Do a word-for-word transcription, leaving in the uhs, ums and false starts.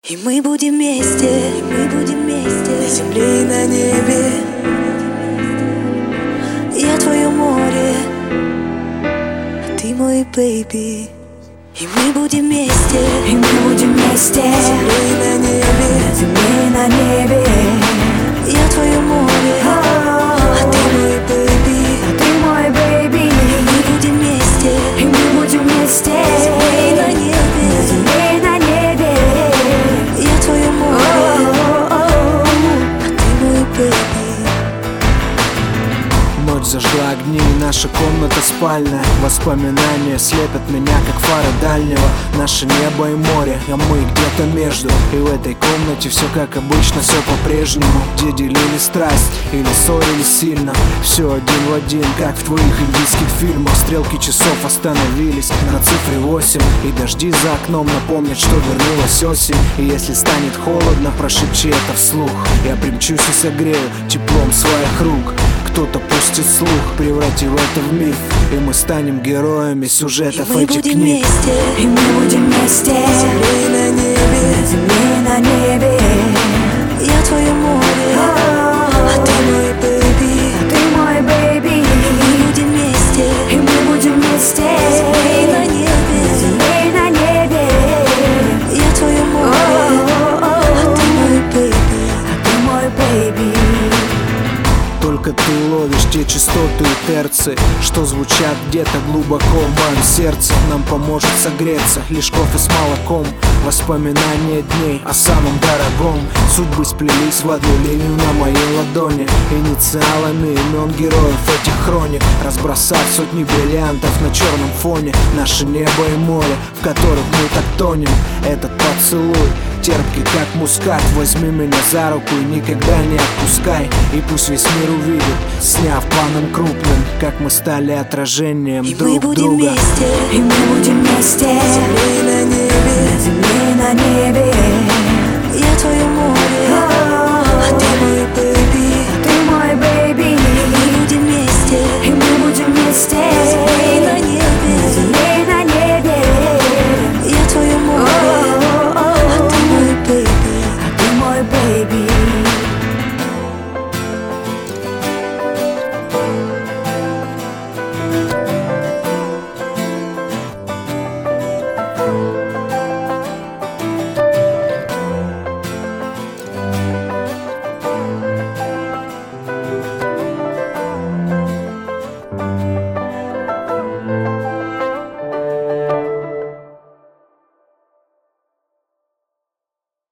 И мы будем вместе, и мы будем вместе, на земле и на небе. Я твое море, а ты мой бэйби. И мы будем вместе, и мы будем вместе, на земле и на небе, на земле и на небе. Я твое море, а ты мой бэйби, а ты мой бэйби. И мы будем вместе, и мы будем вместе, на земле и на небе, на земле и на небе. Я твое море, а ты мой бэйби. Ночь зажгла огни, наша комната спальная. Воспоминания слепят меня, как фары дальнего. Наше небо и море, а мы где-то между. И в этой комнате все как обычно, все по-прежнему. Где делили страсть или ссорились сильно, все один в один, как в твоих индийских фильмах. Стрелки часов остановились на цифре восемь, и дожди за окном напомнят, что вернулась осень. И если станет холодно, прошепчи это вслух. Я примчусь и согрею теплом своих рук. Кто-то пустит слух, превратив это в миф, и мы станем героями сюжетов этих книг. И мы будем вместе, на земле и на небе, на земле и на небе. Я твое море, а ты мой бэйби, а ты мой бэйби. И мы будем вместе, и мы будем вместе, на земле и на небе, на земле и на небе. Я твое море, а ты мой бэйби, а ты мой бэйби. Только ты ловишь те частоты и терцы, что звучат где-то глубоко в моем сердце. Нам поможет согреться лишь кофе с молоком. Воспоминания дней о самом дорогом. Судьбы сплелись в одну линию на моей ладони, инициалами имен героев этих хроник, разбросав сотни бриллиантов на черном фоне. Наше небо и море, в которых мы так тонем. Этот поцелуй терпкий, как мускат. Возьми меня за руку и никогда не отпускай. И пусть весь мир увидит, сняв планом крупным, как мы стали отражением и друг мы будем друга. вместе, и мы будем вместе, на земле и на небе, на земле и на небе.